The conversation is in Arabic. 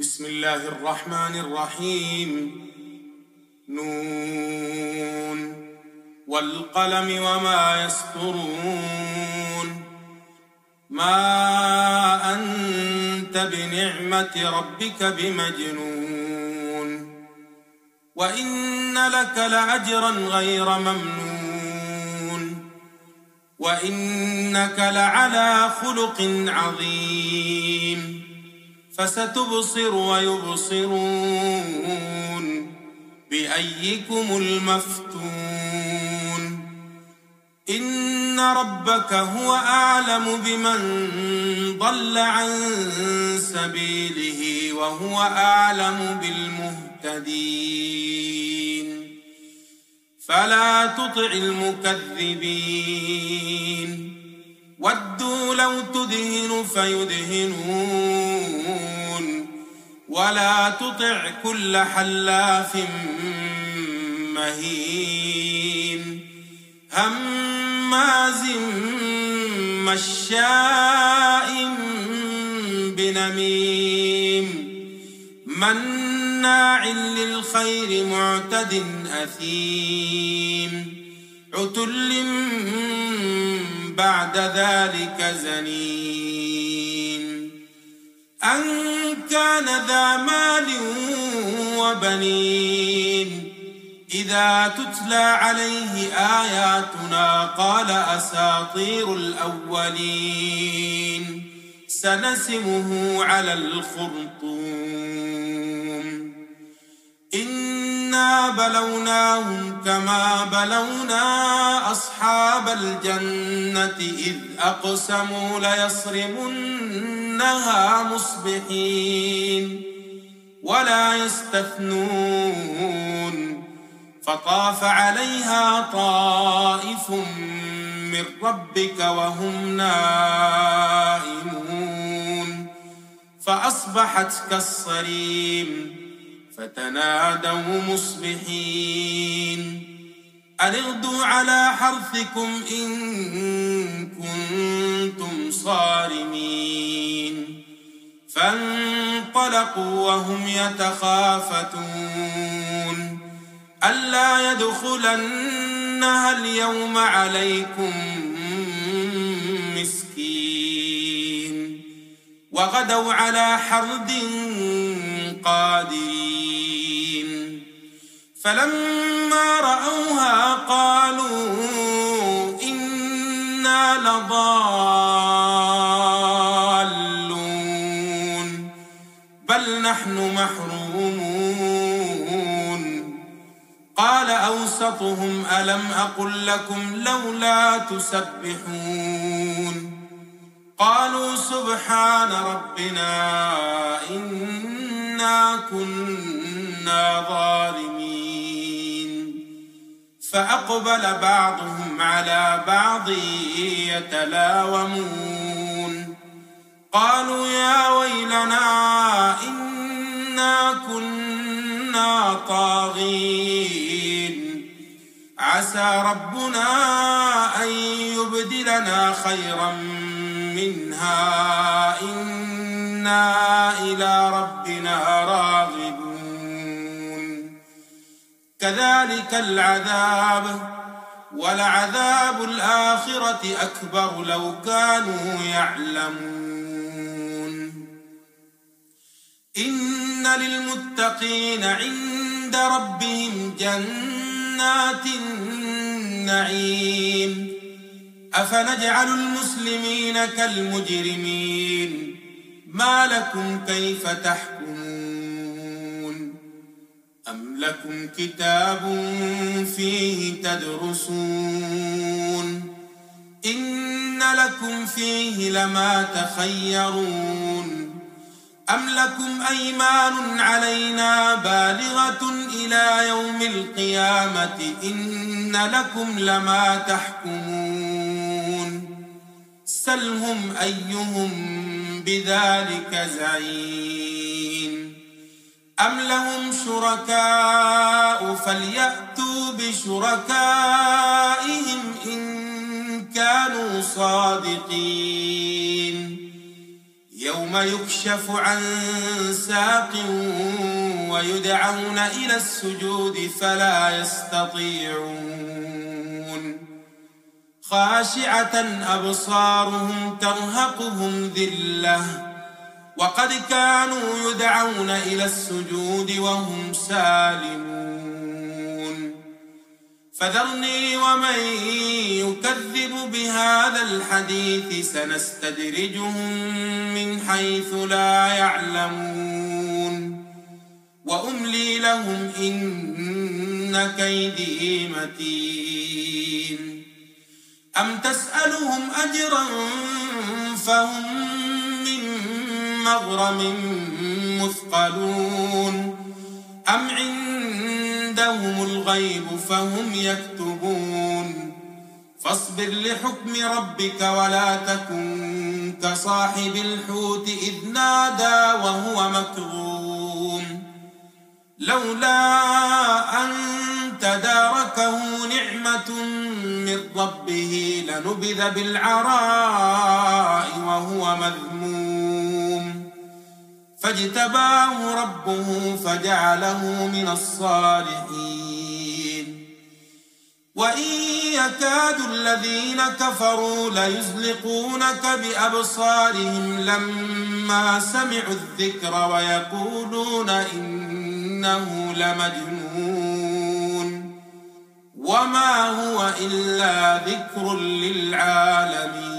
بسم الله الرحمن الرحيم. نون والقلم وما يسطرون. ما أنت بنعمة ربك بمجنون، وإن لك لأجرا غير ممنون، وإنك لعلى خلق عظيم. فستبصر ويبصرون بأيكم المفتون. إن ربك هو أعلم بمن ضل عن سبيله وهو أعلم بالمهتدين. فلا تطع المكذبين، ودوا لو تدهن فيدهنون، ولا تطع كل حلاف مهين هماز مشاء بنميم مناع للخير معتد أثيم عتل بعد ذلك زنيم. أن كان ذا مال وبنين إذا تتلى عليه آياتنا قال أساطير الأولين سنسمه على الخرطوم. إنا بلوناهم كما بلونا أصحاب الجنة إذ أقسموا ليصرمنها مصبحين ولا يستثنون. فطاف عليها طائف من ربك وهم نائمون فأصبحت كالصريم. فتنادوا مصبحين أن اغدوا على حرثكم إن كنتم صارمين. فانطلقوا وهم يتخافتون ألا يدخلنها اليوم عليكم مسكين. وغدوا على حرد قادرين. فلما رأوها قالوا إنا لضالون بل نحن محرومون. قال أوسطهم ألم أقل لكم لولا تسبحون. قالوا سبحان ربنا إنا كنا ظالمين. فأقبل بعضهم على بعض يتلاومون قالوا يا ويلنا إنا كنا طاغين عسى ربنا أن يبدلنا خيرا منها إنا إلى ربنا راغبون. كذلك العذاب ولعذاب الآخرة أكبر لو كانوا يعلمون. إن للمتقين عند ربهم جنات النعيم. أفنجعل المسلمين كالمجرمين ما لكم كيف تحكمون. أم لكم كتاب فيه تدرسون إن لكم فيه لما تخيرون. أم لكم أيمان علينا بالغة إلى يوم القيامة إن لكم لما تحكمون. سلهم أيهم بذلك زعيم. أم لهم شركاء فليأتوا بشركائهم إن كانوا صادقين. يوم يوم يكشف عن ساق ويدعون إلى السجود فلا يستطيعون خاشعة أبصارهم ترهقهم ذلة وقد كانوا يدعون إلى السجود وهم سالمون فذرني ومن يكذب بهذا الحديث سنستدرجهم من حيث لا يعلمون وأملي لهم إن كيدي متين أم تسألهم أجرا فهم من مغرم مثقلون أم عندهم الغيب فهم يكتبون فاصبر لحكم ربك ولا تكن كصاحب الحوت إذ نادى وهو مكظوم لولا أن تداركه نعمة من ربه لنبذ بالعراء وهو مذموم فاجتباه ربه فجعله من الصالحين وإن يكاد الذين كفروا ليزلقونك بأبصارهم لما سمعوا الذكر ويقولون إنه لمجنون وما هو إلا ذكر للعالمين